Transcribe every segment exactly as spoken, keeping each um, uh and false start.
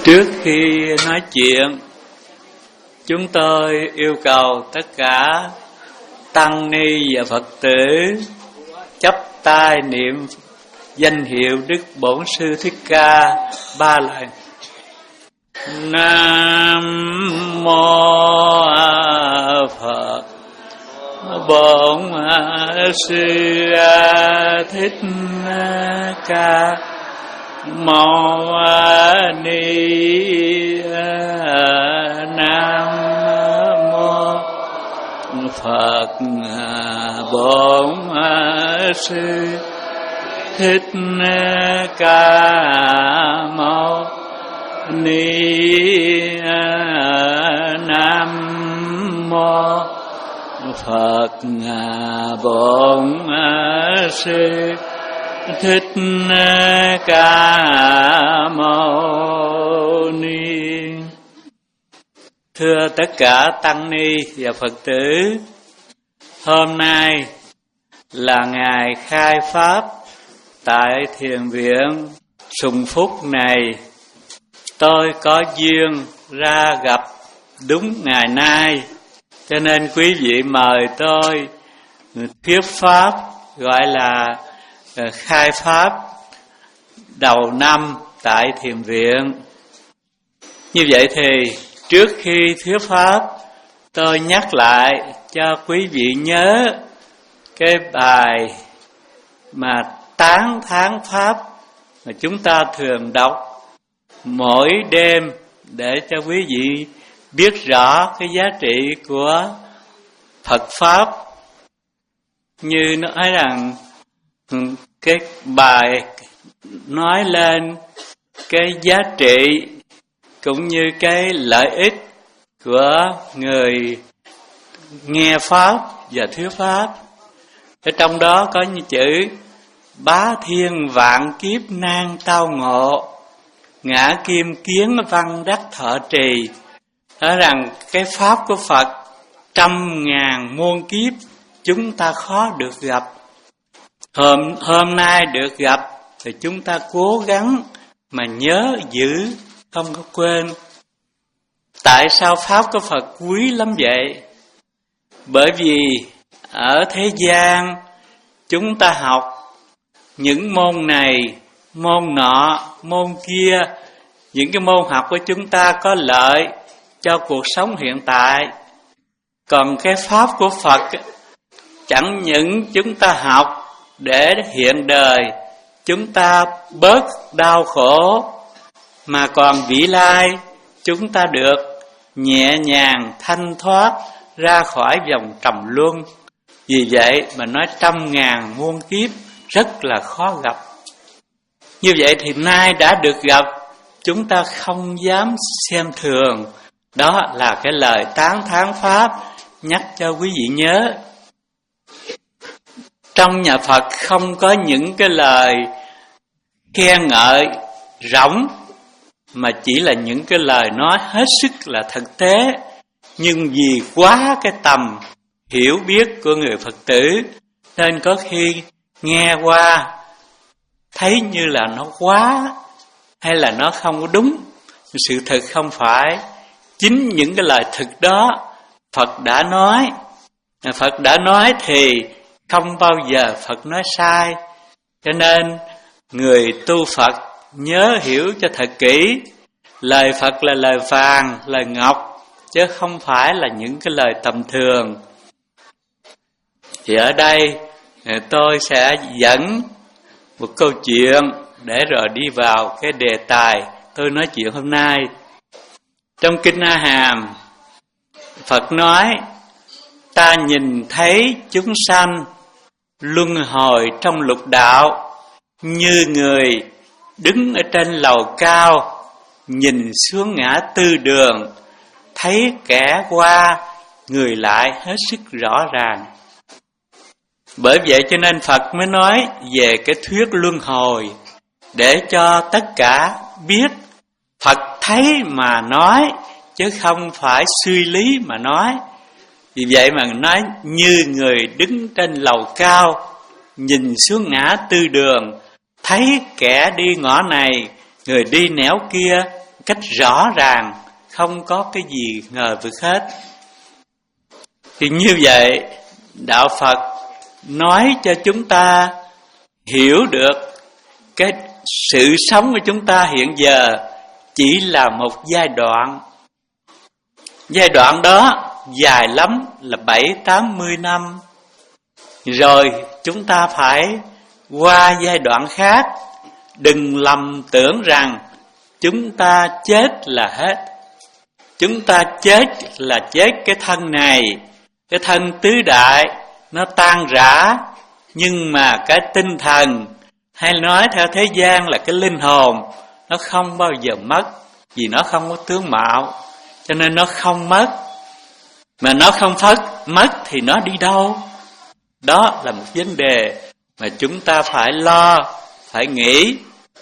Trước khi nói chuyện, chúng tôi yêu cầu tất cả tăng ni và Phật tử chắp tay niệm danh hiệu Đức Bổn Sư Thích Ca ba lần. Nam mô Phật Bổn Sư Thích Ca Mâu Ni Nam mô Phật Bổn Sư Thích Ca Mâu Ni Nam mô Phật Bổn Sư Thích Ca Mâu Ni. Thưa tất cả tăng ni và Phật tử, hôm nay là ngày khai pháp tại thiền viện Sùng Phúc này. Tôi có duyên ra gặp đúng ngày nay, cho nên quý vị mời tôi thuyết pháp, gọi là khai pháp đầu năm tại thiền viện. Như vậy thì trước khi thuyết pháp, tôi nhắc lại cho quý vị nhớ cái bài mà tán thán pháp mà chúng ta thường đọc mỗi đêm, để cho quý vị biết rõ cái giá trị của Phật pháp. Như nói rằng cái bài nói lên cái giá trị cũng như cái lợi ích của người nghe pháp và thuyết pháp. Ở trong đó có như chữ bá thiên vạn kiếp nan tao ngộ, ngã kim kiến văn đắc thọ trì. Nói rằng cái pháp của Phật trăm ngàn muôn kiếp chúng ta khó được gặp. Hôm, hôm nay được gặp thì chúng ta cố gắng mà nhớ giữ, không có quên. Tại sao pháp của Phật quý lắm vậy? Bởi vì ở thế gian chúng ta học những môn này, môn nọ, môn kia. Những cái môn học của chúng ta có lợi cho cuộc sống hiện tại. Còn cái pháp của Phật chẳng những chúng ta học để hiện đời chúng ta bớt đau khổ, mà còn vĩ lai chúng ta được nhẹ nhàng thanh thoát ra khỏi vòng trầm luân. Vì vậy mà nói trăm ngàn muôn kiếp rất là khó gặp. Như vậy thì nay đã được gặp, chúng ta không dám xem thường. Đó là cái lời tán thán pháp nhắc cho quý vị nhớ. Trong nhà Phật không có những cái lời khen ngợi rỗng, mà chỉ là những cái lời nói hết sức là thực tế. Nhưng vì quá cái tầm hiểu biết của người Phật tử, nên có khi nghe qua thấy như là nó quá, hay là nó không có đúng. Sự thực không phải. Chính những cái lời thực đó Phật đã nói. Phật đã nói thì không bao giờ Phật nói sai. Cho nên người tu Phật nhớ hiểu cho thật kỹ. Lời Phật là lời vàng, lời ngọc, chứ không phải là những cái lời tầm thường. Thì ở đây tôi sẽ dẫn một câu chuyện để rồi đi vào cái đề tài tôi nói chuyện hôm nay. Trong Kinh A Hàm, Phật nói: ta nhìn thấy chúng sanh luân hồi trong lục đạo, như người đứng ở trên lầu cao, nhìn xuống ngã tư đường, thấy kẻ qua, người lại hết sức rõ ràng. Bởi vậy cho nên Phật mới nói về cái thuyết luân hồi, để cho tất cả biết Phật thấy mà nói, chứ không phải suy lý mà nói. Vì vậy mà nói như người đứng trên lầu cao, nhìn xuống ngã tư đường, thấy kẻ đi ngõ này, người đi nẻo kia, cách rõ ràng, không có cái gì ngờ vực hết. Thì như vậy, Đạo Phật nói cho chúng ta hiểu được cái sự sống của chúng ta hiện giờ chỉ là một giai đoạn. Giai đoạn đó dài lắm là bảy tám mươi năm. Rồi chúng ta phải qua giai đoạn khác. Đừng lầm tưởng rằng chúng ta chết là hết. Chúng ta chết là chết cái thân này, cái thân tứ đại nó tan rã, nhưng mà cái tinh thần, hay nói theo thế gian là cái linh hồn, nó không bao giờ mất, vì nó không có tướng mạo, cho nên nó không mất. Mà nó không phất, mất thì nó đi đâu? Đó là một vấn đề mà chúng ta phải lo, phải nghĩ.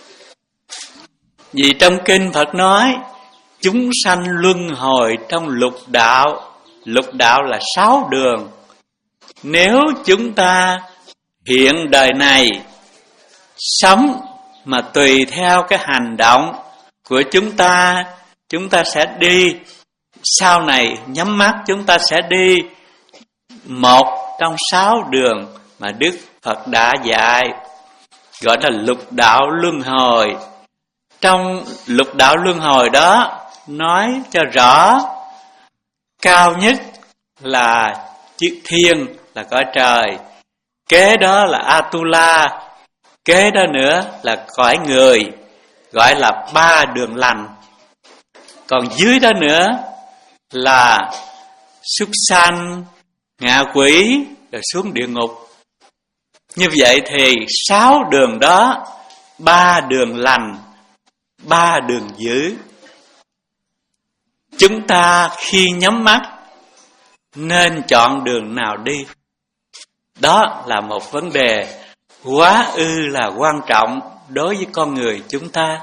Vì trong kinh Phật nói, chúng sanh luân hồi trong lục đạo. Lục đạo là sáu đường. Nếu chúng ta hiện đời này sống mà tùy theo cái hành động của chúng ta, chúng ta sẽ đi. Sau này nhắm mắt chúng ta sẽ đi một trong sáu đường mà Đức Phật đã dạy, gọi là lục đạo luân hồi. Trong lục đạo luân hồi đó nói cho rõ, cao nhất là chiếc thiên, là cõi trời, kế đó là Atula, kế đó nữa là cõi người, gọi là ba đường lành. Còn dưới đó nữa là súc sanh, ngạ quỷ, rồi xuống địa ngục. Như vậy thì sáu đường đó, ba đường lành, ba đường dữ. Chúng ta khi nhắm mắt nên chọn đường nào đi? Đó là một vấn đề quá ư là quan trọng đối với con người chúng ta.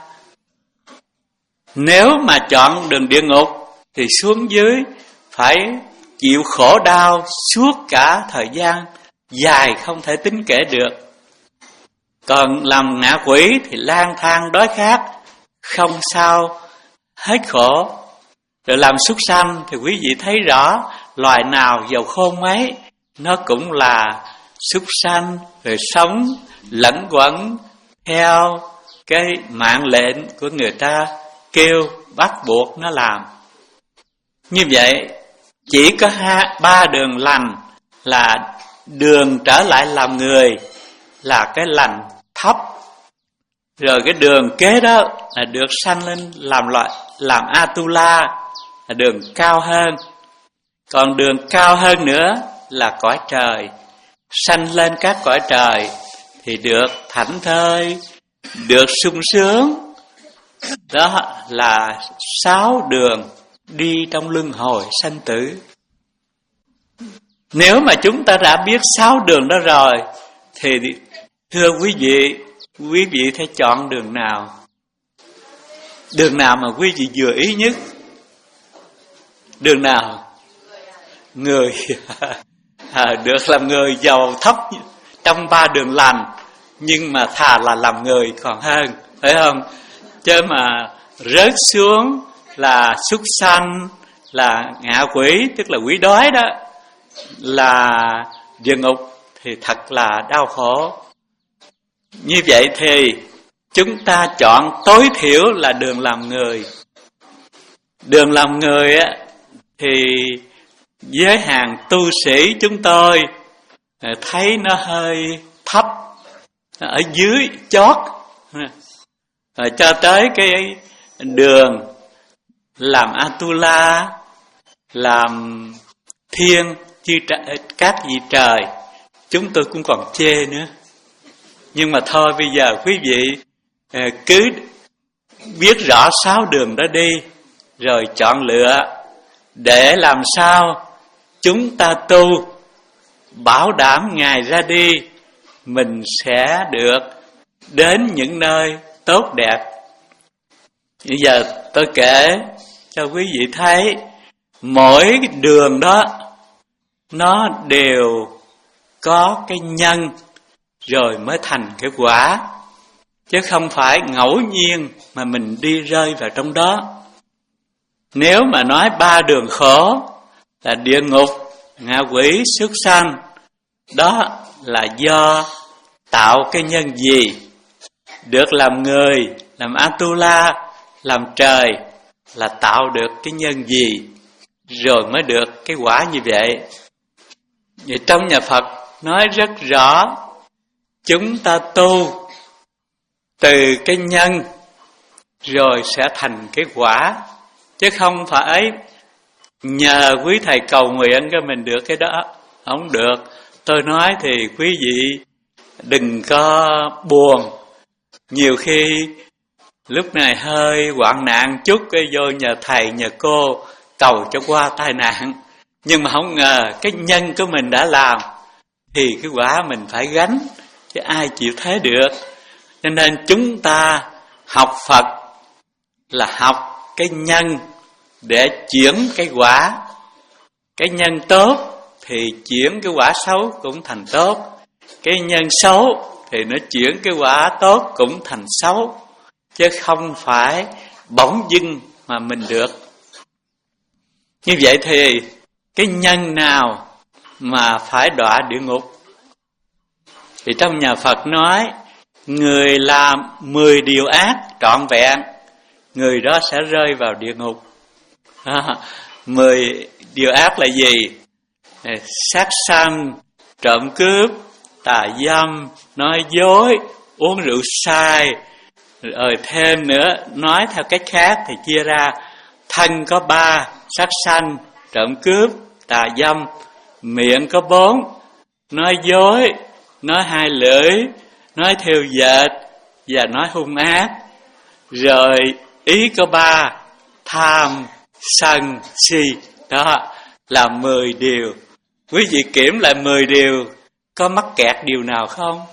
Nếu mà chọn đường địa ngục thì xuống dưới phải chịu khổ đau suốt cả thời gian dài không thể tính kể được. Còn làm ngạ quỷ thì lang thang đói khát, không sao hết khổ. Rồi làm súc sanh thì quý vị thấy rõ, loài nào giàu khôn mấy, nó cũng là súc sanh, rồi sống lẫn quẩn theo cái mạng lệnh của người ta kêu bắt buộc nó làm. Như vậy chỉ có hai, ba đường lành là đường trở lại làm người, là cái lành thấp. Rồi cái đường kế đó là được sanh lên làm loại làm Atula, là đường cao hơn. Còn đường cao hơn nữa là cõi trời, sanh lên các cõi trời thì được thảnh thơi, được sung sướng. Đó là sáu đường đi trong luân hồi sanh tử. Nếu mà chúng ta đã biết sáu đường đó rồi thì thưa quý vị, quý vị phải chọn đường nào? Đường nào mà quý vị vừa ý nhất? Đường nào? Người à, được làm người giàu thấp trong ba đường lành, nhưng mà thà là làm người còn hơn, phải không? Chứ mà rớt xuống là súc sanh, là ngạ quỷ, tức là quỷ đói đó, là địa ngục thì thật là đau khổ. Như vậy thì chúng ta chọn tối thiểu là đường làm người. Đường làm người á thì với hàng tu sĩ chúng tôi thấy nó hơi thấp, ở dưới chót. Rồi cho tới cái đường làm Atula, làm thiên chư các vị trời, chúng tôi cũng còn chê nữa. Nhưng mà thôi bây giờ quý vị cứ biết rõ sáu đường đó đi, rồi chọn lựa để làm sao chúng ta tu bảo đảm ngày ra đi mình sẽ được đến những nơi tốt đẹp. Bây giờ tôi kể cho quý vị thấy, mỗi đường đó nó đều có cái nhân rồi mới thành cái quả. chứ không phải ngẫu nhiên mà mình đi rơi vào trong đó. Nếu mà nói ba đường khổ là địa ngục, ngạ quỷ, súc sanh, đó là do tạo cái nhân gì, được làm người, làm Atula, làm trời, là tạo được cái nhân gì rồi mới được cái quả như vậy. Vậy trong nhà Phật nói rất rõ, chúng ta tu từ cái nhân rồi sẽ thành cái quả, chứ không phải nhờ quý thầy cầu nguyện cho mình được cái đó, không được. Tôi nói thì quý vị đừng có buồn. Nhiều khi lúc này hơi hoạn nạn chút, cái vô nhờ thầy nhờ cô cầu cho qua tai nạn, nhưng mà không ngờ cái nhân của mình đã làm thì cái quả mình phải gánh, chứ ai chịu thế được. Cho nên chúng ta học Phật là học cái nhân để chuyển cái quả. Cái nhân tốt thì chuyển cái quả xấu cũng thành tốt, cái nhân xấu thì nó chuyển cái quả tốt cũng thành xấu, chứ không phải bỗng dưng mà mình được. Như vậy thì cái nhân nào mà phải đọa địa ngục? Thì trong nhà Phật nói, người làm mười điều ác trọn vẹn, người đó sẽ rơi vào địa ngục. À, mười điều ác là gì? Sát sanh, trộm cướp, tà dâm, nói dối, uống rượu sai. Rồi thêm nữa, nói theo cách khác thì chia ra, thân có ba: sát sanh, trộm cướp, tà dâm. Miệng có bốn: nói dối, nói hai lưỡi, nói thêu dệt và nói hung ác. Rồi ý có ba: tham, sân, si. Đó là mười điều. Quý vị kiểm lại mười điều, có mắc kẹt điều nào không?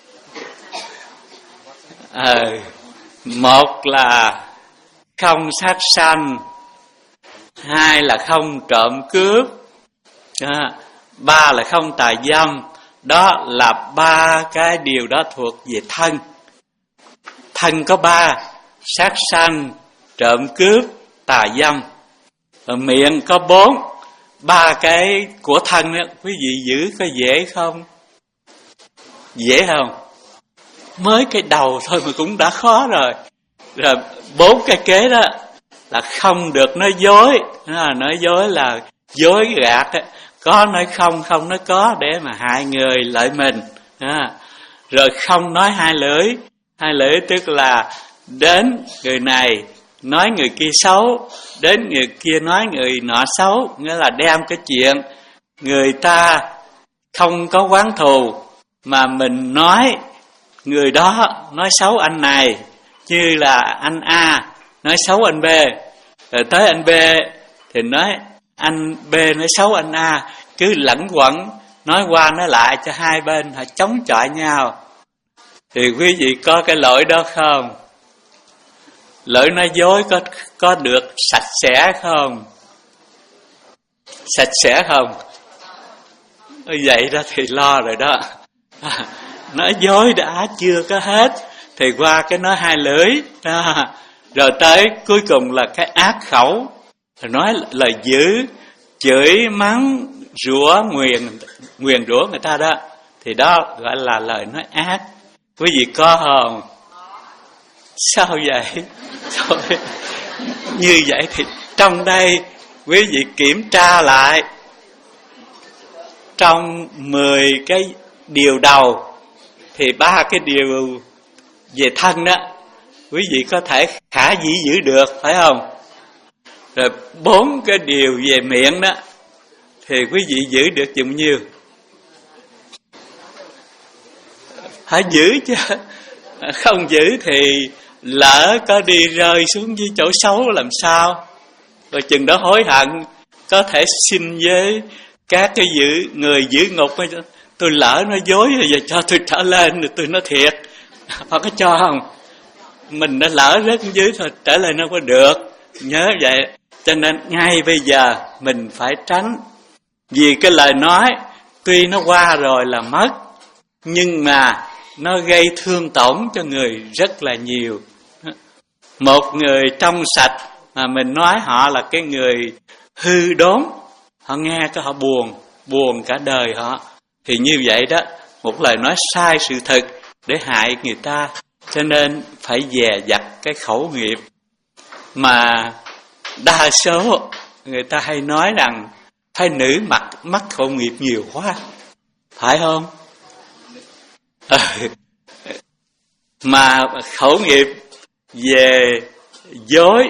Ờ, một là không sát sanh, hai là không trộm cướp, à, ba là không tà dâm. Đó là ba cái điều đó thuộc về thân. Thân có ba: sát sanh, trộm cướp, tà dâm. Rồi miệng có bốn. Ba cái của thân đó, quý vị giữ có dễ không? Dễ không? Mới cái đầu thôi mà cũng đã khó rồi. Rồi bốn cái kế đó là không được nói dối. À, nói dối là dối gạt, có nói không, không nói có, để mà hại người lợi mình. À, rồi không nói hai lưỡi. Hai lưỡi tức là đến người này nói người kia xấu, đến người kia nói người nọ xấu, nghĩa là đem cái chuyện người ta không có oán thù mà mình nói người đó nói xấu anh này, như là anh A nói xấu anh B, rồi tới anh B thì nói anh B nói xấu anh A, cứ lẫn quẩn nói qua nói lại cho hai bên họ chống chọi nhau. Thì quý vị có cái lỗi đó không? Lỗi nói dối có có được sạch sẽ không? Sạch sẽ không? Vậy đó thì lo rồi đó. À, nói dối đã chưa có hết thì qua cái nói hai lưỡi đó. Rồi tới cuối cùng là cái ác khẩu, rồi nói lời dữ, chửi mắng rủa nguyền nguyền rủa người ta đó, thì đó gọi là lời nói ác. Quý vị có không? Sao vậy? Thôi, như vậy thì trong đây quý vị kiểm tra lại, trong mười cái điều đầu thì ba cái điều về thân đó quý vị có thể khả dĩ giữ được, phải không? Rồi bốn cái điều về miệng đó thì quý vị giữ được chừng nhiêu? Phải giữ chứ, không giữ thì lỡ có đi rơi xuống dưới chỗ xấu làm sao? Rồi chừng đó hối hận, có thể xin với các cái giữ người giữ ngục, tôi lỡ nói dối rồi giờ cho tôi trở lên, rồi tôi nói thiệt, họ có cho không? Mình đã lỡ rớt dưới thôi, trở lên nó có được. Nhớ vậy. Cho nên ngay bây giờ mình phải tránh. Vì cái lời nói tuy nó qua rồi là mất, nhưng mà nó gây thương tổn cho người rất là nhiều. Một người trong sạch mà mình nói họ là cái người hư đốn, họ nghe cái họ buồn, buồn cả đời họ. Thì như vậy đó, một lời nói sai sự thật để hại người ta. Cho nên phải dè dặt cái khẩu nghiệp. Mà đa số người ta hay nói rằng phái nữ mắc mắc khẩu nghiệp nhiều quá, phải không? Ừ. Mà khẩu nghiệp về dối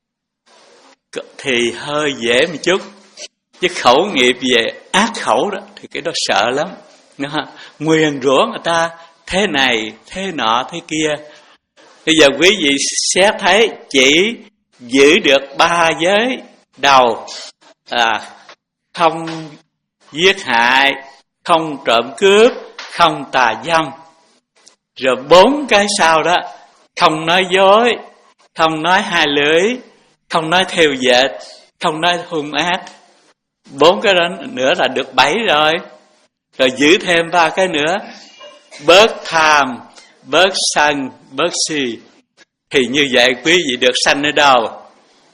thì hơi dễ một chút, chứ khẩu nghiệp về ác khẩu đó thì cái đó sợ lắm. Nguyền rủa người ta thế này, thế nọ, thế kia. Bây giờ quý vị xét thấy chỉ giữ được ba giới đầu là không giết hại, không trộm cướp, không tà dâm. Rồi bốn cái sau đó, không nói dối, không nói hai lưỡi, không nói thêu dệt, không nói hung ác. Bốn cái đó nữa là được bảy rồi. Rồi giữ thêm ba cái nữa, bớt tham, bớt sân, bớt si. Thì như vậy quý vị được sanh ở đâu?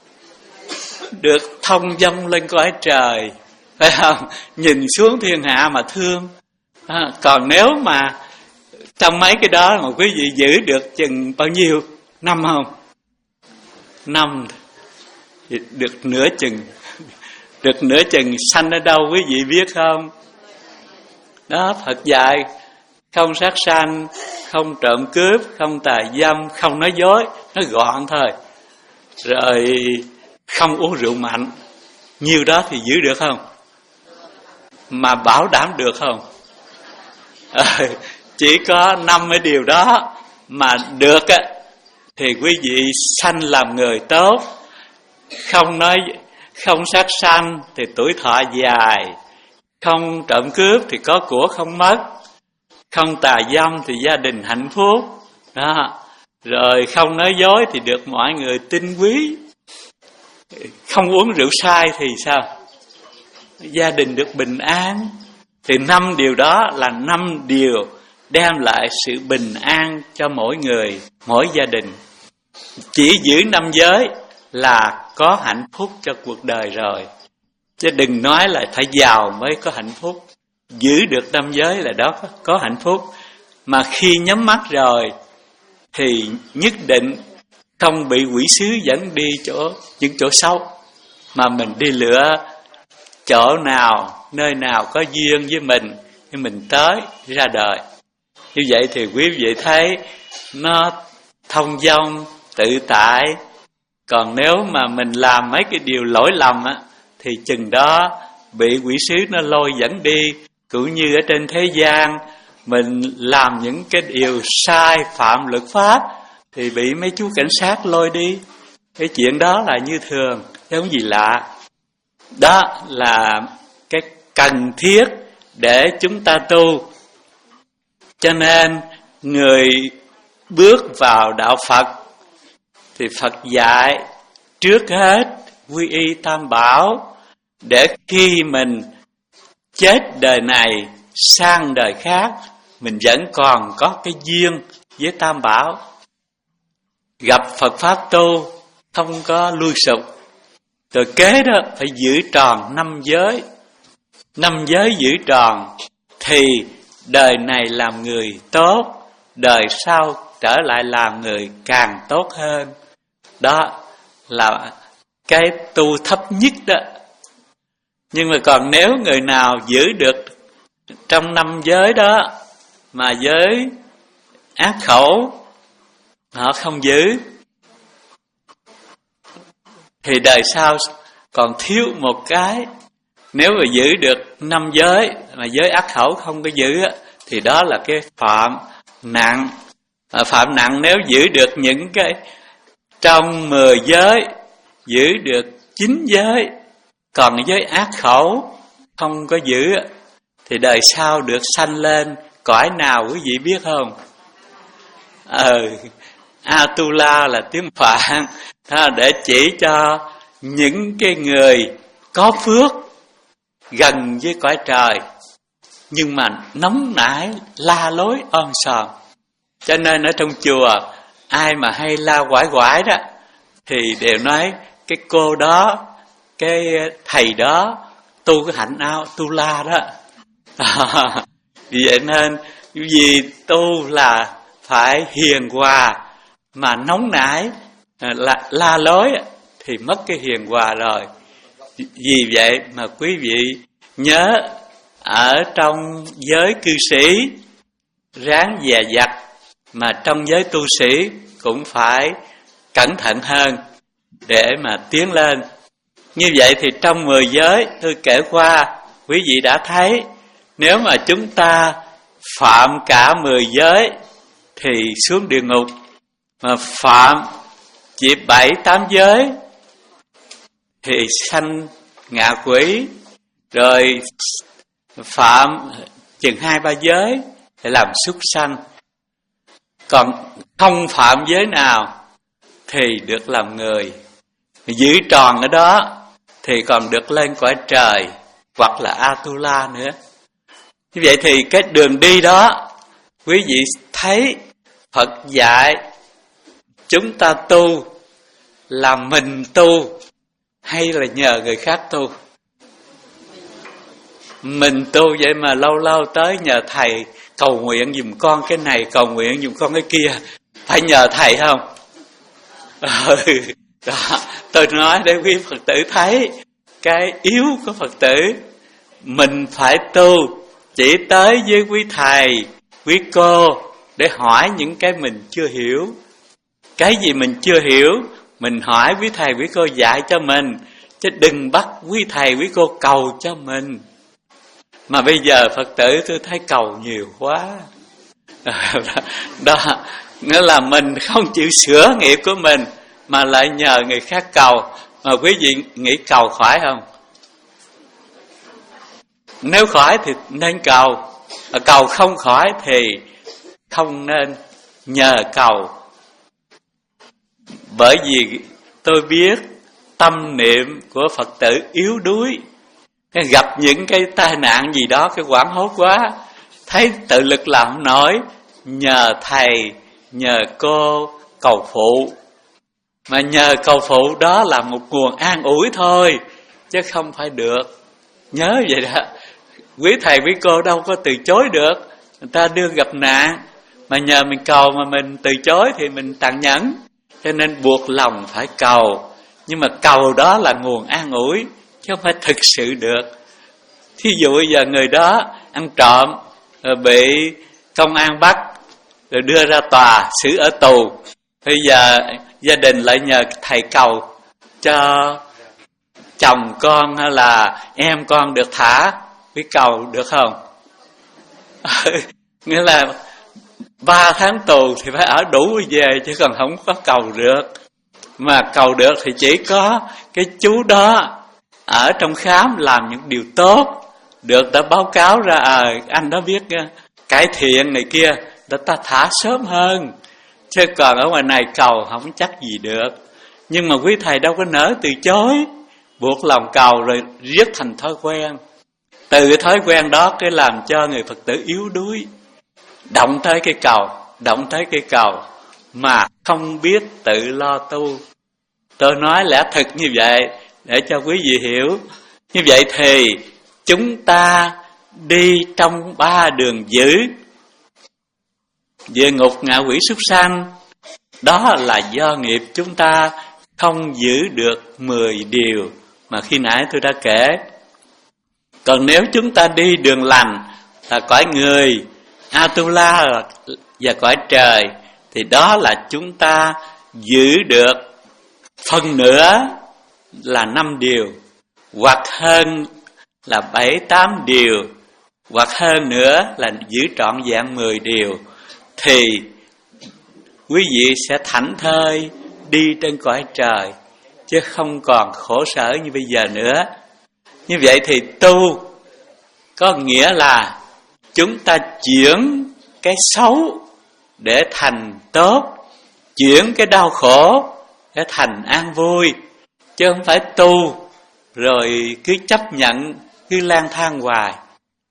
Được thông dong lên cõi trời, phải không? Nhìn xuống thiên hạ mà thương. À, còn nếu mà trong mấy cái đó mà quý vị giữ được chừng bao nhiêu năm không? Năm được nửa chừng. Được nửa chừng sanh ở đâu quý vị biết không? Đó, Phật dạy không sát sanh, không trộm cướp, không tà dâm, không nói dối, nó gọn thôi. Rồi không uống rượu mạnh. Nhiêu đó thì giữ được không? Mà bảo đảm được không? À, chỉ có năm cái điều đó mà được á, thì quý vị sanh làm người tốt. Không nói không sát sanh thì tuổi thọ dài, không trộm cướp thì có của không mất, không tà dâm thì gia đình hạnh phúc đó. Rồi không nói dối thì được mọi người tin quý. Không uống rượu sai thì sao? Gia đình được bình an. Thì năm điều đó là năm điều đem lại sự bình an cho mỗi người, mỗi gia đình. Chỉ giữ năm giới là có hạnh phúc cho cuộc đời rồi. Chứ đừng nói là phải giàu mới có hạnh phúc. Giữ được năm giới là đó có hạnh phúc. Mà khi nhắm mắt rồi thì nhất định không bị quỷ sứ dẫn đi chỗ những chỗ xấu, mà mình đi lựa chỗ nào, nơi nào có duyên với mình thì mình tới ra đời. Như vậy thì quý vị thấy nó thông dong, tự tại. Còn nếu mà mình làm mấy cái điều lỗi lầm á, thì chừng đó bị quỷ sứ nó lôi dẫn đi. Cũng như ở trên thế gian mình làm những cái điều sai phạm luật pháp thì bị mấy chú cảnh sát lôi đi. Cái chuyện đó là như thường, không gì lạ. Đó là cái cần thiết để chúng ta tu. Cho nên người bước vào đạo Phật thì Phật dạy trước hết quy y Tam Bảo, để khi mình chết đời này sang đời khác mình vẫn còn có cái duyên với Tam Bảo. Gặp Phật Pháp tu không có lui sụp. Rồi kế đó phải giữ tròn năm giới. Năm giới giữ tròn thì đời này làm người tốt, đời sau trở lại làm người càng tốt hơn. Đó là cái tu thấp nhất đó. Nhưng mà còn nếu người nào giữ được trong năm giới đó mà giới ác khẩu họ không giữ, thì đời sau còn thiếu một cái. Nếu mà giữ được năm giới mà giới ác khẩu không có giữ thì đó là cái phạm nặng. Phạm nặng nếu giữ được những cái trong mười giới, giữ được chín giới, còn giới ác khẩu không có giữ thì đời sau được sanh lên cõi nào quý vị biết không? Ờ, Atula là tiếng Phạn, để chỉ cho những cái người có phước gần với cõi trời. nhưng mà nóng nảy la lối om sòm. Cho nên ở trong chùa ai mà hay la quải quải đó thì đều nói cái cô đó, cái thầy đó tu cái hạnh ao tu la đó. À, vì vậy nên vì tu là phải hiền hòa, mà nóng nảy la, la lối thì mất cái hiền hòa rồi. Vì vậy mà quý vị nhớ ở trong giới cư sĩ ráng dè dặt, mà trong giới tu sĩ cũng phải cẩn thận hơn để mà tiến lên. Như vậy thì trong mười giới tôi kể qua, quý vị đã thấy nếu mà chúng ta phạm cả mười giới thì xuống địa ngục, mà phạm chỉ bảy tám giới thì sanh ngạ quỷ, rồi phạm chừng hai ba giới để làm súc sanh. Còn không phạm giới nào thì được làm người, giữ tròn ở đó thì còn được lên cõi trời hoặc là Atula nữa. Như vậy thì cái đường đi đó, quý vị thấy Phật dạy chúng ta tu là mình tu hay là nhờ người khác tu? Mình tu vậy mà lâu lâu tới nhờ thầy cầu nguyện giùm con cái này, cầu nguyện giùm con cái kia, phải nhờ thầy không? Ừ, đó, tôi nói để quý Phật tử thấy cái yếu của Phật tử. Mình phải tu chỉ tới với quý thầy, quý cô để hỏi những cái mình chưa hiểu. Cái gì mình chưa hiểu, mình hỏi quý thầy, quý cô dạy cho mình, chứ đừng bắt quý thầy, quý cô cầu cho mình. Mà bây giờ Phật tử tôi thấy cầu nhiều quá. Đó, nghĩa là mình không chịu sửa nghiệp của mình mà lại nhờ người khác cầu. Mà quý vị nghĩ cầu khỏi không? Nếu khỏi thì nên cầu, mà cầu không khỏi thì không nên nhờ cầu. Bởi vì tôi biết tâm niệm của Phật tử yếu đuối, gặp những cái tai nạn gì đó cái hoảng hốt quá, thấy tự lực làm không nổi, nhờ thầy, nhờ cô cầu phụ. Mà nhờ cầu phụ đó là một nguồn an ủi thôi, chứ không phải được. Nhớ vậy đó. Quý thầy quý cô đâu có từ chối được. Người ta đưa gặp nạn, mà nhờ mình cầu mà mình từ chối thì mình tàn nhẫn. Cho nên buộc lòng phải cầu. Nhưng mà cầu đó là nguồn an ủi, chứ không phải thực sự được. Thí dụ bây giờ người đó ăn trộm, rồi bị công an bắt, rồi đưa ra tòa, xử ở tù. Bây giờ gia đình lại nhờ thầy cầu cho chồng con hay là em con được thả, biết cầu được không? Nghĩa là ba tháng tù thì phải ở đủ về, chứ còn không có cầu được. Mà cầu được thì chỉ có cái chú đó ở trong khám làm những điều tốt, được đã báo cáo ra, à, anh đó biết cải thiện này kia, để ta thả sớm hơn. Chứ còn ở ngoài này cầu không chắc gì được. Nhưng mà quý thầy đâu có nỡ từ chối, buộc lòng cầu rồi riết thành thói quen. Từ cái thói quen đó cái làm cho người Phật tử yếu đuối, động tới cái cầu, động tới cái cầu mà không biết tự lo tu. Tôi nói lẽ thực như vậy để cho quý vị hiểu. Như vậy thì chúng ta đi trong ba đường dữ: địa ngục, ngạ quỷ, súc sanh. Đó là do nghiệp chúng ta không giữ được mười điều mà khi nãy tôi đã kể. Còn nếu chúng ta đi đường lành là cõi người, Atula và cõi trời, thì đó là chúng ta giữ được phần nữa là năm điều, hoặc hơn là bảy tám điều, hoặc hơn nữa là giữ trọn vẹn mười điều, thì quý vị sẽ thảnh thơi đi trên cõi trời, chứ không còn khổ sở như bây giờ nữa. Như vậy thì tu có nghĩa là chúng ta chuyển cái xấu để thành tốt, chuyển cái đau khổ để thành an vui, chứ không phải tu rồi cứ chấp nhận, cứ lang thang hoài.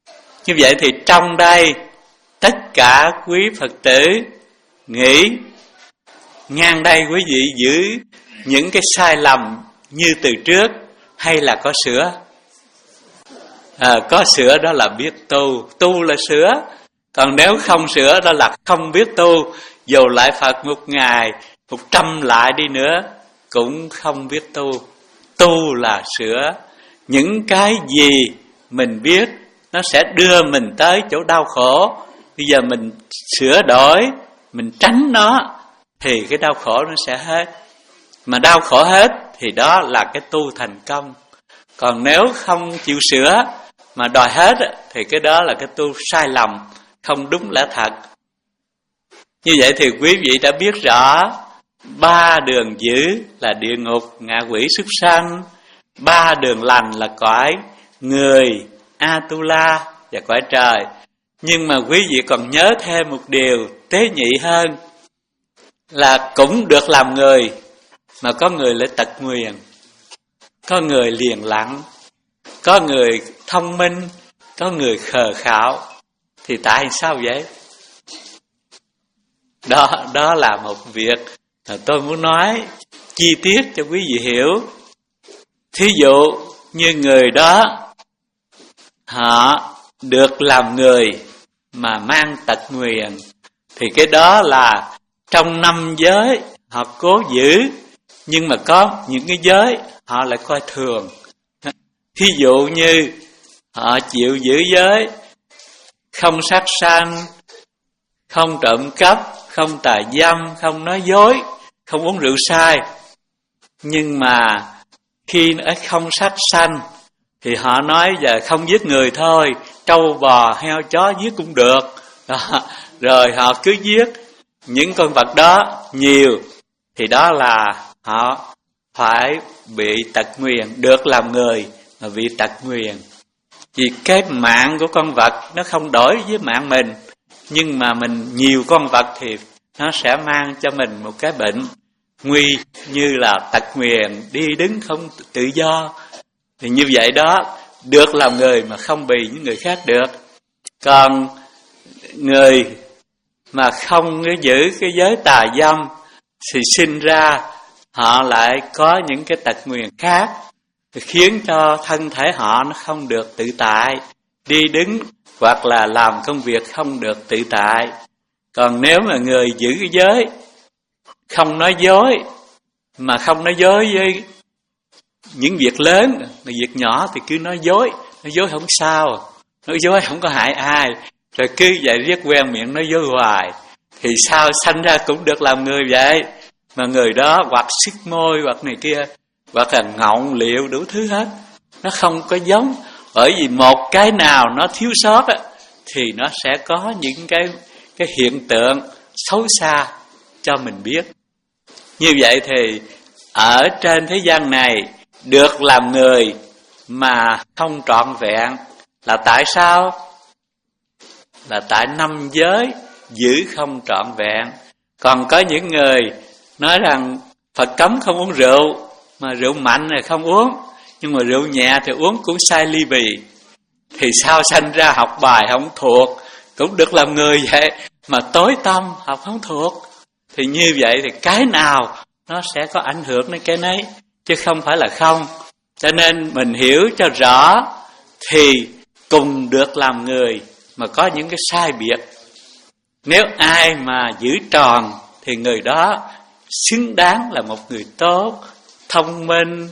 Như vậy thì trong đây tất cả quý Phật tử nghĩ ngang đây quý vị giữ những cái sai lầm như từ trước hay là có sửa? À, có sửa đó là biết tu, tu là sửa. Còn nếu không sửa đó là không biết tu. Dù lại Phật một ngày, một trăm lại đi nữa cũng không biết tu. Tu là sửa. Những cái gì mình biết nó sẽ đưa mình tới chỗ đau khổ. Bây giờ mình sửa đổi, mình tránh nó thì cái đau khổ nó sẽ hết. Mà đau khổ hết thì đó là cái tu thành công. Còn nếu không chịu sửa mà đòi hết thì cái đó là cái tu sai lầm, không đúng lẽ thật. Như vậy thì quý vị đã biết rõ ba đường dữ là địa ngục, ngạ quỷ, súc sanh. Ba đường lành là cõi người, Atula và cõi trời. Nhưng mà quý vị còn nhớ thêm một điều tế nhị hơn, là cũng được làm người mà có người lại tật nguyền, có người liền lặng, có người thông minh, có người khờ khạo. Thì tại sao vậy? Đó, đó là một việc mà tôi muốn nói chi tiết cho quý vị hiểu. Thí dụ như người đó họ được làm người mà mang tật nguyền, thì cái đó là trong năm giới họ cố giữ, nhưng mà có những cái giới họ lại coi thường. Thí dụ như họ chịu giữ giới không sát sanh, không trộm cắp, không tà dâm, không nói dối, không uống rượu sai. Nhưng mà khi không sát sanh thì họ nói giờ không giết người thôi, trâu bò heo chó giết cũng được đó. Rồi họ cứ giết những con vật đó nhiều, thì đó là họ phải bị tật nguyền. Được làm người mà bị tật nguyền, vì cái mạng của con vật nó không đổi với mạng mình, nhưng mà mình nhiều con vật thì nó sẽ mang cho mình một cái bệnh nguy như là tật nguyền, đi đứng không tự do. Thì như vậy đó, được làm người mà không bị những người khác được. Còn người mà không giữ cái giới tà dâm thì sinh ra họ lại có những cái tật nguyền khác, khiến cho thân thể họ nó không được tự tại, đi đứng hoặc là làm công việc không được tự tại. Còn nếu mà người giữ cái giới không nói dối, mà không nói dối với những việc lớn, mà việc nhỏ thì cứ nói dối, nói dối không sao, nói dối không có hại ai, rồi cứ vậy riết quen miệng nói dối hoài, thì sao sanh ra cũng được làm người vậy. Mà người đó hoặc xích môi hoặc này kia, hoặc là ngọng liệu đủ thứ hết, nó không có giống. Bởi vì một cái nào nó thiếu sót á, thì nó sẽ có những cái, cái hiện tượng xấu xa cho mình biết. Như vậy thì ở trên thế gian này được làm người mà không trọn vẹn là tại sao? Là tại năm giới giữ không trọn vẹn. Còn có những người nói rằng Phật cấm không uống rượu, mà rượu mạnh thì không uống, nhưng mà rượu nhẹ thì uống cũng sai ly bì. Thì sao sanh ra học bài không thuộc, cũng được làm người vậy, mà tối tâm học không thuộc. Thì như vậy thì cái nào nó sẽ có ảnh hưởng đến cái nấy, chứ không phải là không. Cho nên mình hiểu cho rõ thì cùng được làm người mà có những cái sai biệt. Nếu ai mà giữ tròn thì người đó xứng đáng là một người tốt, thông minh,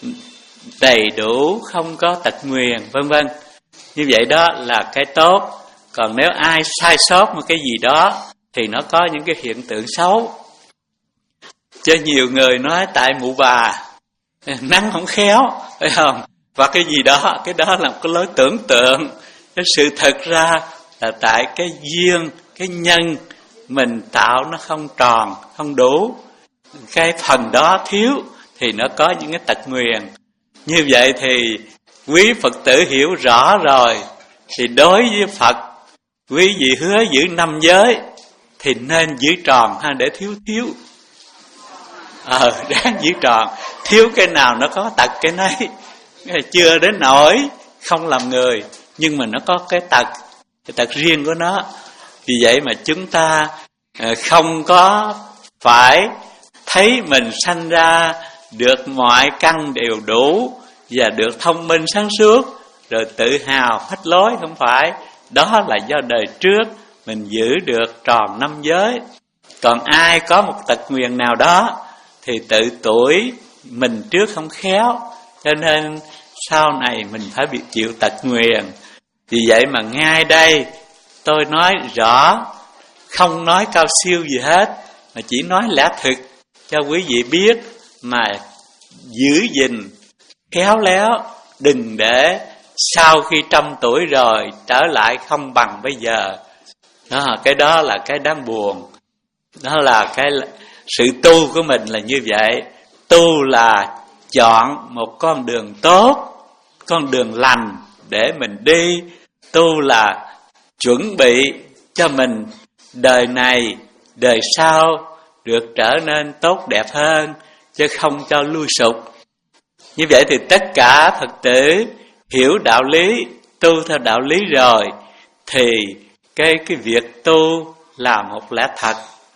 đầy đủ, không có tật nguyền, vân vân. Như vậy đó là cái tốt. Còn nếu ai sai sót một cái gì đó thì nó có những cái hiện tượng xấu. Cho nhiều người nói tại mụ bà nắng không khéo, phải không? Và cái gì đó, cái đó là một cái lối tưởng tượng. Cái sự thật ra là tại cái duyên, cái nhân mình tạo nó không tròn, không đủ. Cái phần đó thiếu thì nó có những cái tật nguyền. Như vậy thì quý Phật tử hiểu rõ rồi, thì đối với Phật, quý vị hứa giữ năm giới thì nên giữ tròn ha, để thiếu thiếu. Ờ, đáng giữ tròn. Thiếu cái nào nó có tật cái nấy. Chưa đến nỗi không làm người, nhưng mà nó có cái tật, cái tật riêng của nó. Vì vậy mà chúng ta không có phải thấy mình sanh ra được mọi căn đều đủ và được thông minh sáng suốt rồi tự hào phách lối, không phải. Đó là do đời trước mình giữ được tròn năm giới. Còn ai có một tật nguyền nào đó thì tự tuổi mình trước không khéo, cho nên sau này mình phải bị chịu tật nguyền. Vì vậy mà ngay đây tôi nói rõ, không nói cao siêu gì hết, mà chỉ nói lẽ thực cho quý vị biết, mà giữ gìn khéo léo, đừng để sau khi trăm tuổi rồi trở lại không bằng bây giờ. Đó, cái đó là cái đáng buồn. Đó là cái sự tu của mình là như vậy. Tu là chọn một con đường tốt, con đường lành để mình đi. Tu là chuẩn bị cho mình đời này, đời sau được trở nên tốt đẹp hơn, chứ không cho lui sụp. Như vậy thì tất cả Phật tử hiểu đạo lý, tu theo đạo lý rồi, thì cái, cái việc tu là một lẽ thật.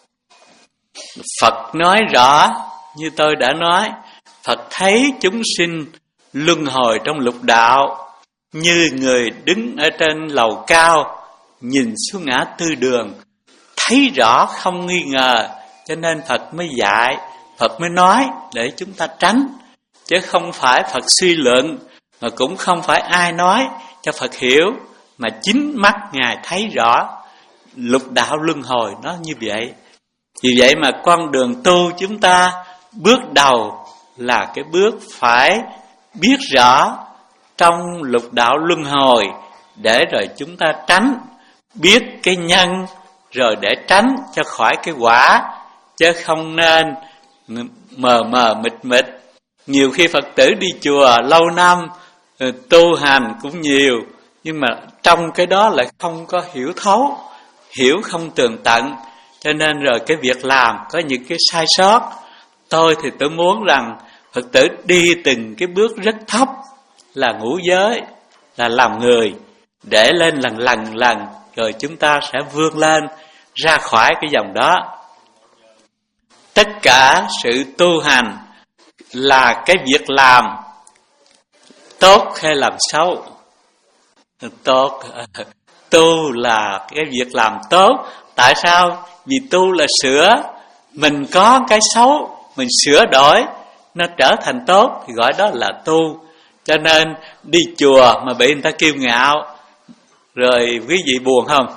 Phật nói rõ, như tôi đã nói, Phật thấy chúng sinh luân hồi trong lục đạo như người đứng ở trên lầu cao, nhìn xuống ngã tư đường, thấy rõ không nghi ngờ, cho nên Phật mới dạy, Phật mới nói để chúng ta tránh. Chứ không phải Phật suy luận, mà cũng không phải ai nói cho Phật hiểu, mà chính mắt Ngài thấy rõ lục đạo luân hồi nó như vậy. Vì vậy mà con đường tu chúng ta bước đầu là cái bước phải biết rõ trong lục đạo luân hồi, để rồi chúng ta tránh, biết cái nhân rồi để tránh cho khỏi cái quả, chứ không nên mờ mờ mịt mịt. Nhiều khi Phật tử đi chùa lâu năm, tu hành cũng nhiều, nhưng mà trong cái đó lại không có hiểu thấu, hiểu không tường tận, cho nên rồi cái việc làm có những cái sai sót. Tôi thì tôi muốn rằng Phật tử đi từng cái bước rất thấp, là ngũ giới, là làm người, để lên lần lần lần, rồi chúng ta sẽ vươn lên ra khỏi cái dòng đó. Tất cả sự tu hành là cái việc làm tốt hay làm xấu? Tốt. Tu là cái việc làm tốt. Tại sao? Vì tu là sửa. Mình có cái xấu, mình sửa đổi nó trở thành tốt thì gọi đó là tu. Cho nên đi chùa mà bị người ta kiêu ngạo, rồi quý vị buồn không?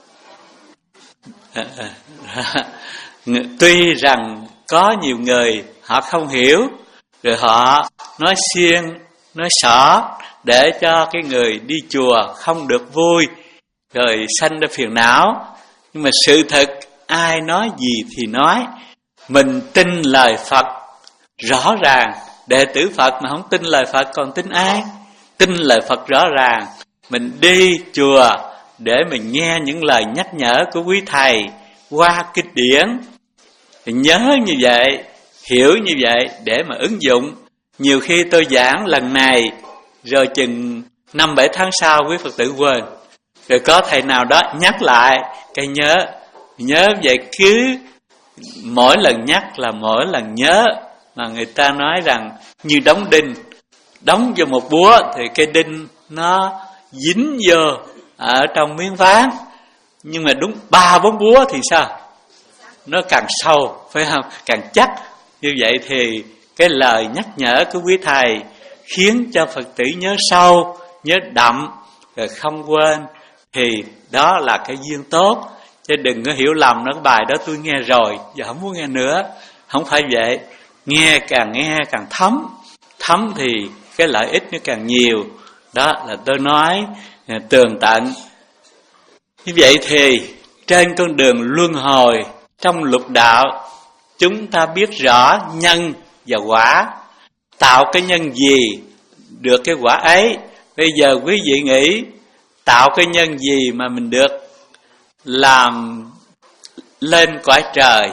Tuy rằng có nhiều người họ không hiểu, rồi họ nói xiên, nói xỏ, để cho cái người đi chùa không được vui, rồi sanh ra phiền não. Nhưng mà sự thật ai nói gì thì nói, mình tin lời Phật rõ ràng. Đệ tử Phật mà không tin lời Phật còn tin ai? Tin lời Phật rõ ràng. Mình đi chùa để mình nghe những lời nhắc nhở của quý thầy qua kinh điển, mình nhớ như vậy, hiểu như vậy để mà ứng dụng. Nhiều khi tôi giảng lần này, rồi chừng năm bảy tháng sau quý Phật tử quên, rồi có thầy nào đó nhắc lại, cái nhớ. Nhớ vậy, cứ mỗi lần nhắc là mỗi lần nhớ. Mà người ta nói rằng như đóng đinh, đóng vô một búa thì cái đinh nó dính vô ở trong miếng ván. Nhưng mà đúng ba bốn búa thì sao? Nó càng sâu, phải không? Càng chắc. Như vậy thì cái lời nhắc nhở của quý thầy khiến cho Phật tử nhớ sâu, nhớ đậm, rồi không quên, thì đó là cái duyên tốt. Chứ đừng có hiểu lầm nó, cái bài đó tôi nghe rồi, giờ không muốn nghe nữa. Không phải vậy. Nghe càng nghe càng thấm. Thấm thì cái lợi ích nó càng nhiều. Đó là tôi nói tường tận. Như vậy thì trên con đường luân hồi trong lục đạo, chúng ta biết rõ nhân và quả. Tạo cái nhân gì được cái quả ấy. Bây giờ quý vị nghĩ tạo cái nhân gì mà mình được làm lên cõi trời?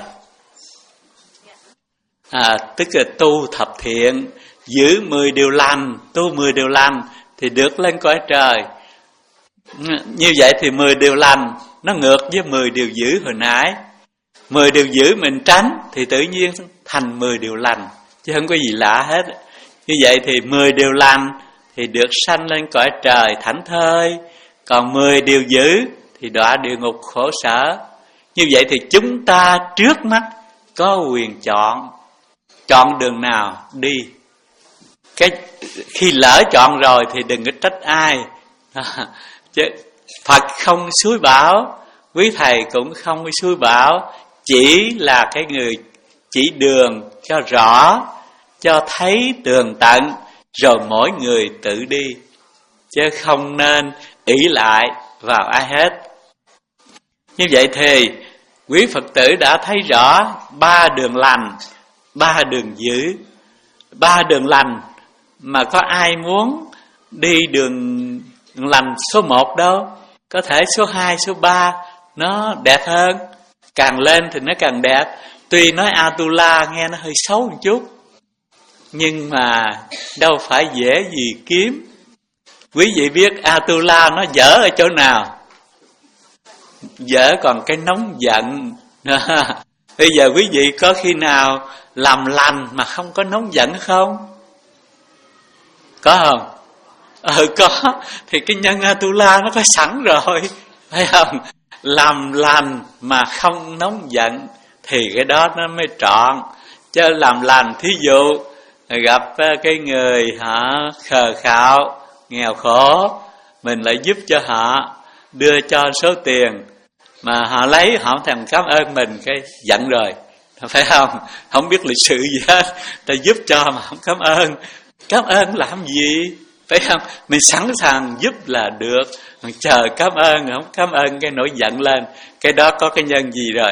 À, tức là tu thập thiện, giữ mười điều lành, tu mười điều lành thì được lên cõi trời. Như vậy thì mười điều lành nó ngược với mười điều dữ hồi nãy. Mười điều dữ mình tránh thì tự nhiên thành mười điều lành, chứ không có gì lạ hết. Như vậy thì mười điều lành thì được sanh lên cõi trời thảnh thơi, còn mười điều dữ thì đọa địa ngục khổ sở. Như vậy thì chúng ta trước mắt có quyền chọn, chọn đường nào đi. Cái khi lỡ chọn rồi thì đừng có trách ai. Chứ Phật không xúi bảo, quý thầy cũng không có xúi bảo, chỉ là cái người chỉ đường cho rõ, cho thấy tường tận, rồi mỗi người tự đi, chứ không nên ỷ lại vào ai hết. Như vậy thì quý Phật tử đã thấy rõ ba đường lành, ba đường dữ. Ba đường lành mà có ai muốn đi đường lành số một đâu. Có thể số hai, số ba nó đẹp hơn, càng lên thì nó càng đẹp. Tuy nói Atula nghe nó hơi xấu một chút, nhưng mà đâu phải dễ gì kiếm. Quý vị biết Atula nó dở ở chỗ nào? Dở còn cái nóng giận. Bây giờ quý vị có khi nào làm lành mà không có nóng giận không? Có không? Ừ có. Thì cái nhân Atula nó có sẵn rồi, phải không? Làm lành mà không nóng giận thì cái đó nó mới trọn. Chứ làm lành, thí dụ gặp cái người họ khờ khạo, nghèo khổ, mình lại giúp cho họ, đưa cho số tiền mà họ lấy, họ không thèm cảm ơn mình, cái giận rồi, phải không? Không biết lịch sự gì hết, ta giúp cho mà không cảm ơn. Cảm ơn làm gì? Phải không? Mình sẵn sàng giúp là được, còn chờ cảm ơn, không cảm ơn cái nổi giận lên. Cái đó có cái nhân gì rồi?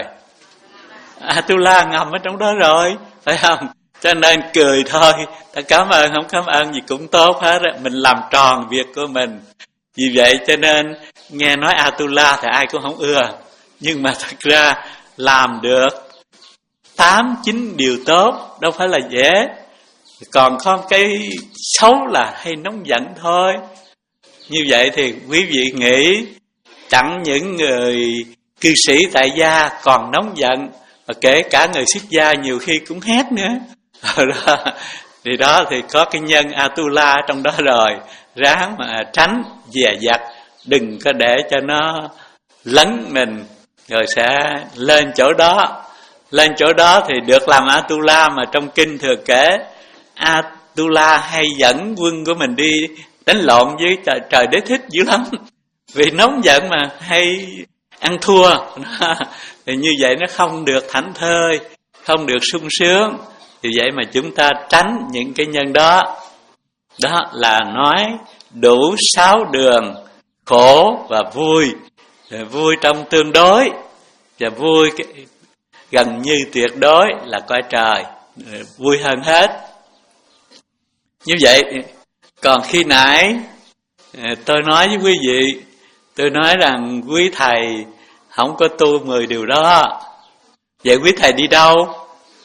Atula ngầm ở trong đó rồi, phải không? Cho nên cười thôi, ta cảm ơn không cảm ơn gì cũng tốt hết, mình làm tròn việc của mình. Vì vậy cho nên nghe nói Atula thì ai cũng không ưa, nhưng mà thật ra làm được tám chín điều tốt đâu phải là dễ. Còn có cái xấu là hay nóng giận thôi. Như vậy thì quý vị nghĩ chẳng những người cư sĩ tại gia còn nóng giận, mà kể cả người xuất gia nhiều khi cũng hét nữa. Đó. Thì đó thì có cái nhân Atula trong đó rồi. Ráng mà tránh dè dặt, đừng có để cho nó lấn mình, rồi sẽ lên chỗ đó. Lên chỗ đó thì được làm Atula, mà trong kinh thừa kể Atula hay dẫn quân của mình đi đánh lộn với trời, trời đế thích dữ lắm. Vì nóng giận mà hay ăn thua. Thì như vậy nó không được thảnh thơi, không được sung sướng. Vì vậy mà chúng ta tránh những cái nhân đó. Đó là nói đủ sáu đường, khổ và vui. Vui trong tương đối, và vui gần như tuyệt đối là cõi trời, vui hơn hết. Như vậy, còn khi nãy tôi nói với quý vị, tôi nói rằng quý thầy không có tu mười điều đó. Vậy quý thầy đi đâu?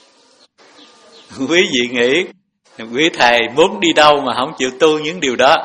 Quý vị nghĩ quý thầy muốn đi đâu mà không chịu tu những điều đó?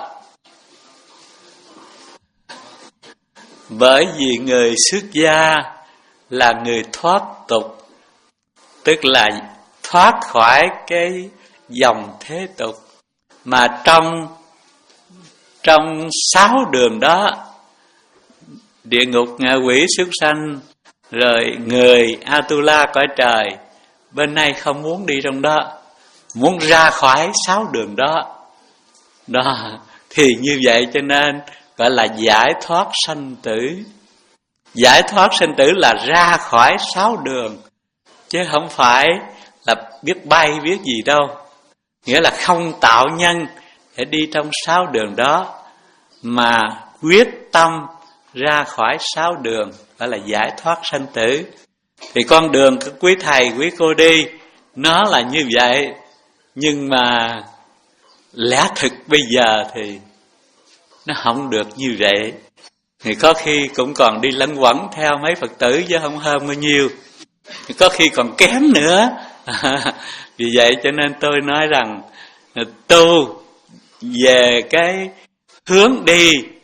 Bởi vì người xuất gia là người thoát tục, tức là thoát khỏi cái dòng thế tục. Mà trong trong sáu đường đó, địa ngục, ngạ quỷ, súc sanh, rồi người Atula cõi trời, bên này không muốn đi trong đó, muốn ra khỏi sáu đường đó. Đó, thì như vậy cho nên gọi là giải thoát sanh tử. Giải thoát sanh tử là ra khỏi sáu đường, chứ không phải là biết bay biết gì đâu. Nghĩa là không tạo nhân để đi trong sáu đường đó, mà quyết tâm ra khỏi sáu đường, gọi là giải thoát sanh tử. Thì con đường của quý thầy, quý cô đi, nó là như vậy. Nhưng mà lẽ thực bây giờ thì nó không được như vậy. Thì có khi cũng còn đi lẫn quẩn theo mấy Phật tử chứ không hơn bao nhiêu. Thì có khi còn kém nữa. Vì vậy cho nên tôi nói rằng tu về cái hướng đi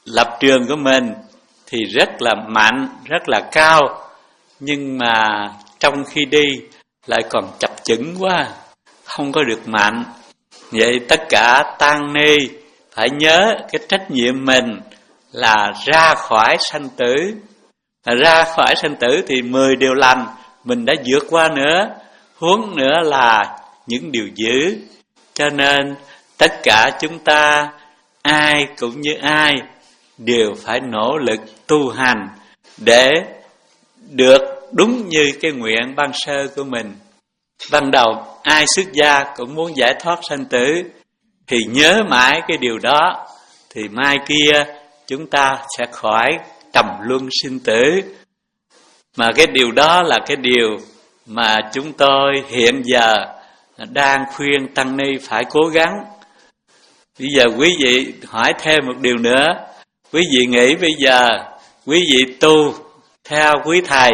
lập trường của mình thì rất là mạnh, rất là cao, nhưng mà trong khi đi lại còn chập chững quá, không có được mạnh. Vậy tất cả tăng ni phải nhớ cái trách nhiệm mình là ra khỏi sanh tử. Ra khỏi sanh tử thì mười điều lành mình đã vượt qua nữa, huống nữa là những điều dữ. Cho nên tất cả chúng ta, ai cũng như ai, đều phải nỗ lực tu hành để được đúng như cái nguyện ban sơ của mình. Ban đầu ai xuất gia cũng muốn giải thoát sanh tử, thì nhớ mãi cái điều đó, thì mai kia chúng ta sẽ khỏi trầm luân sinh tử. Mà cái điều đó là cái điều mà chúng tôi hiện giờ đang khuyên tăng ni phải cố gắng. Bây giờ quý vị hỏi thêm một điều nữa. Quý vị nghĩ bây giờ quý vị tu theo quý thầy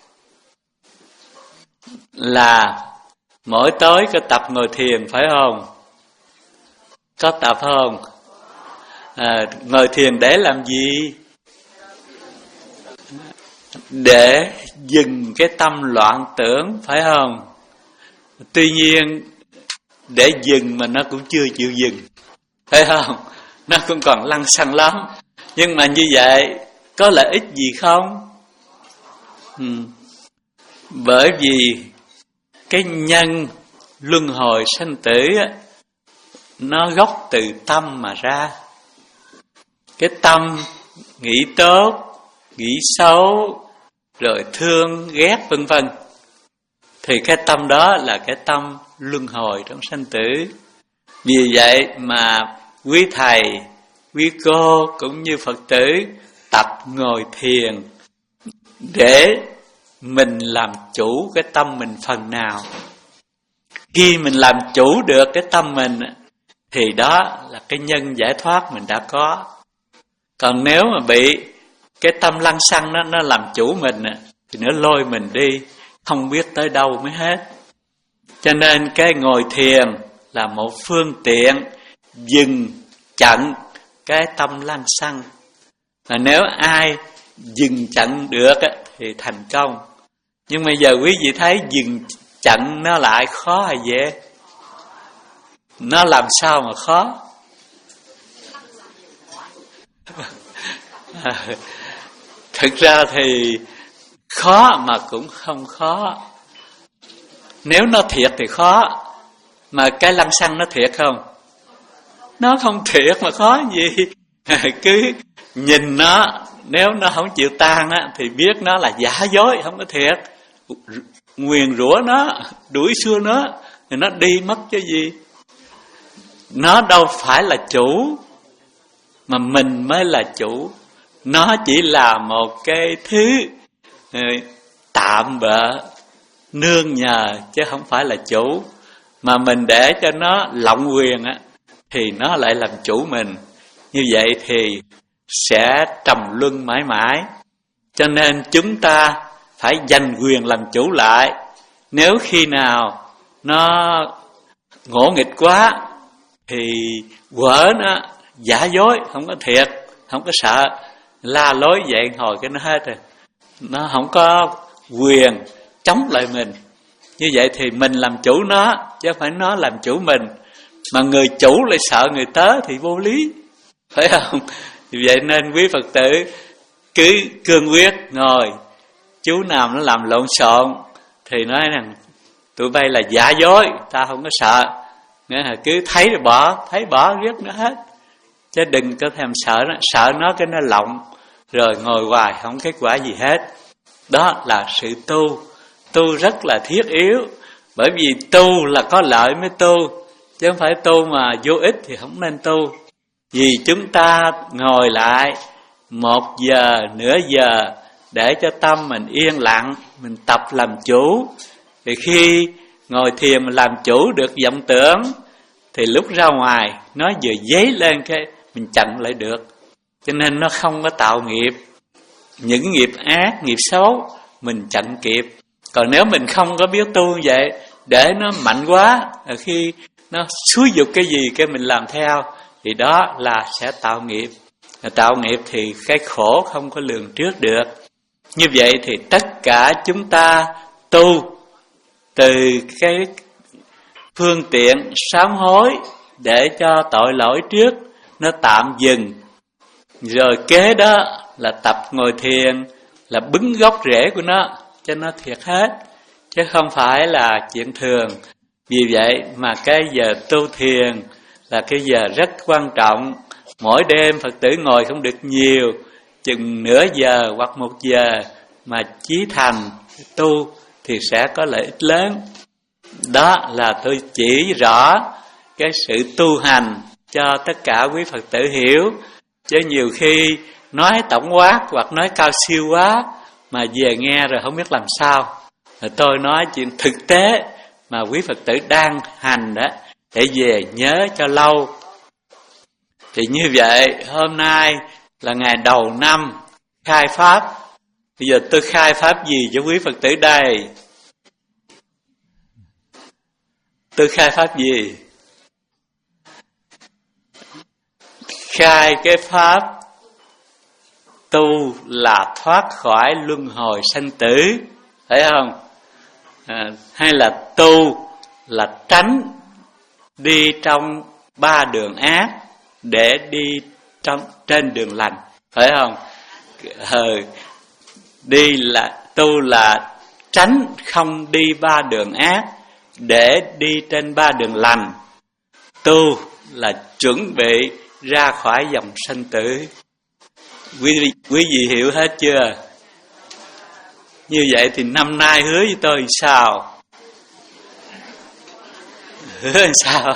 là mỗi tối có tập ngồi thiền phải không? Có tập không? À, ngồi thiền để làm gì? Để dừng cái tâm loạn tưởng phải không? Tuy nhiên để dừng mà nó cũng chưa chịu dừng, phải không? Nó cũng còn lăng xăng lắm. Nhưng mà như vậy có lợi ích gì không? Ừ. Bởi vì cái nhân luân hồi sanh tử á, nó gốc từ tâm mà ra. Cái tâm nghĩ tốt, nghĩ xấu, rồi thương, ghét vân vân, thì cái tâm đó là cái tâm luân hồi trong sanh tử. Vì vậy mà quý thầy, quý cô cũng như Phật tử tập ngồi thiền để mình làm chủ cái tâm mình phần nào. Khi mình làm chủ được cái tâm mình thì đó là cái nhân giải thoát mình đã có. Còn nếu mà bị cái tâm lăng xăng đó, nó làm chủ mình thì nó lôi mình đi, không biết tới đâu mới hết. Cho nên cái ngồi thiền là một phương tiện dừng chặn cái tâm lăng xăng. Và nếu ai dừng chặn được thì thành công. Nhưng bây giờ quý vị thấy dừng chặn nó lại khó hay dễ? Nó làm sao mà khó? Thực ra thì khó mà cũng không khó. Nếu nó thiệt thì khó. Mà cái lăng xăng nó thiệt không? Nó không thiệt mà khó gì. Cứ nhìn nó, nếu nó không chịu tan á, thì biết nó là giả dối, không có thiệt. Nguyền rủa nó, đuổi xưa nó, thì nó đi mất cái gì. Nó đâu phải là chủ, mà mình mới là chủ. Nó chỉ là một cái thứ tạm bợ, nương nhờ, chứ không phải là chủ. Mà mình để cho nó lộng quyền á, thì nó lại làm chủ mình. Như vậy thì sẽ trầm luân mãi mãi. Cho nên chúng ta phải giành quyền làm chủ lại. Nếu khi nào nó ngỗ nghịch quá thì quở nó giả dối, không có thiệt, không có sợ, la lối vậy hồi cái nó hết rồi. Nó không có quyền chống lại mình. Như vậy thì mình làm chủ nó, chứ không phải nó làm chủ mình. Mà người chủ lại sợ người tớ thì vô lý, phải không? Vì vậy nên quý Phật tử cứ cương quyết ngồi. Chú nào nó làm lộn xộn thì nói rằng tụi bay là giả dối, ta không có sợ. Nghĩa là cứ thấy rồi bỏ, thấy bỏ riết nó hết. Chứ đừng có thèm sợ nó, sợ nó cái nó lộng, rồi ngồi hoài không kết quả gì hết. Đó là sự tu. Tu rất là thiết yếu. Bởi vì tu là có lợi mới tu, chứ không phải tu mà vô ích thì không nên tu. Vì chúng ta ngồi lại một giờ, nửa giờ để cho tâm mình yên lặng, mình tập làm chủ. Thì khi ngồi thiền mình làm chủ được vọng tưởng, thì lúc ra ngoài nó vừa dấy lên cái mình chặn lại được. Cho nên nó không có tạo nghiệp. Những nghiệp ác, nghiệp xấu mình chặn kịp. Còn nếu mình không có biết tu như vậy, để nó mạnh quá, khi nó xúi dục cái gì cái mình làm theo, thì đó là sẽ tạo nghiệp. tạo nghiệp thì cái khổ không có lường trước được. Như vậy thì tất cả chúng ta tu từ cái phương tiện sám hối để cho tội lỗi trước nó tạm dừng, rồi kế đó là tập ngồi thiền, là bứng gốc rễ của nó cho nó thiệt hết, chứ không phải là chuyện thường. Vì vậy mà cái giờ tu thiền là cái giờ rất quan trọng. Mỗi đêm Phật tử ngồi không được nhiều, chừng nửa giờ hoặc một giờ mà chí thành tu thì sẽ có lợi ích lớn. Đó là tôi chỉ rõ cái sự tu hành cho tất cả quý Phật tử hiểu. Chứ nhiều khi nói tổng quát hoặc nói cao siêu quá mà về nghe rồi không biết làm sao. Rồi tôi nói chuyện thực tế mà quý Phật tử đang hành đó, để về nhớ cho lâu. Thì như vậy hôm nay là ngày đầu năm khai Pháp. Bây giờ tôi khai Pháp gì cho quý Phật tử đây? Tôi khai Pháp gì? Khai cái Pháp tu là thoát khỏi luân hồi sanh tử, phải không? À, hay là tu là tránh đi trong ba đường ác để đi trong trên đường lành, phải không? Ừ, đi là tu là tránh không đi ba đường ác để đi trên ba đường lành. Tu là chuẩn bị ra khỏi dòng sanh tử. Quý, quý vị hiểu hết chưa? Như vậy thì năm nay hứa với tôi sao? Hứa sao?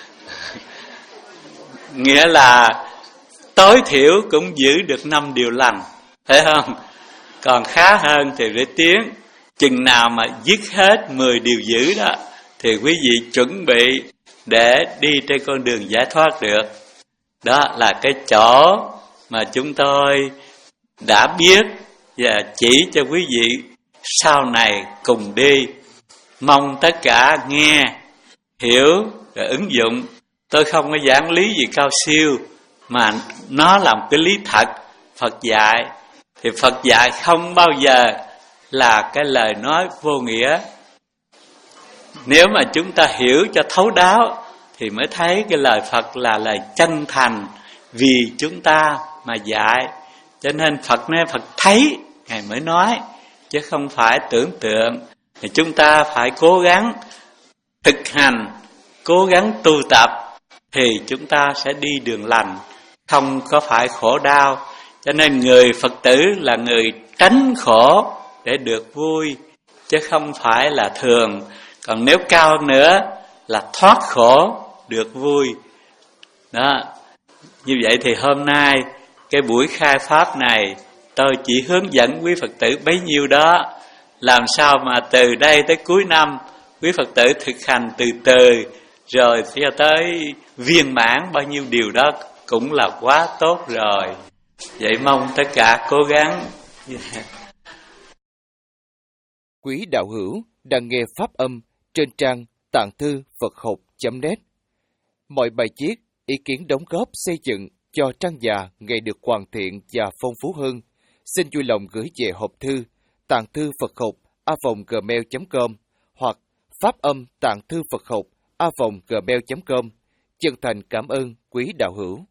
Nghĩa là tối thiểu cũng giữ được năm điều lành, phải không? Còn khá hơn thì phải tiến. Chừng nào mà dứt hết mười điều dữ đó thì quý vị chuẩn bị để đi trên con đường giải thoát được. Đó là cái chỗ mà chúng tôi đã biết và chỉ cho quý vị sau này cùng đi. Mong tất cả nghe, hiểu và ứng dụng. Tôi không có giảng lý gì cao siêu, mà nó là một cái lý thật Phật dạy. Thì Phật dạy không bao giờ là cái lời nói vô nghĩa. Nếu mà chúng ta hiểu cho thấu đáo thì mới thấy cái lời Phật là lời chân thành vì chúng ta mà dạy. Cho nên Phật nói Phật thấy Ngài mới nói, chứ không phải tưởng tượng. Thì chúng ta phải cố gắng thực hành, cố gắng tu tập thì chúng ta sẽ đi đường lành, không có phải khổ đau. Cho nên người Phật tử là người tránh khổ để được vui, chứ không phải là thường. Còn nếu cao nữa là thoát khổ được vui. Đó. Như vậy thì hôm nay cái buổi khai Pháp này tôi chỉ hướng dẫn quý Phật tử bấy nhiêu đó. Làm sao mà từ đây tới cuối năm quý Phật tử thực hành từ từ, rồi cho tới viên mãn bao nhiêu điều đó cũng là quá tốt rồi. Vậy mong tất cả cố gắng. Quý đạo hữu đang nghe Pháp âm trên trang tạng thư Phật học chấm net. Mọi bài viết, ý kiến đóng góp xây dựng cho trang già ngày được hoàn thiện và phong phú hơn, xin vui lòng gửi về hộp thư tạng thư Phật học a vòng gmail chấm com hoặc Pháp âm tạng thư Phật học a vòng gmail chấm com. Chân thành cảm ơn quý đạo hữu.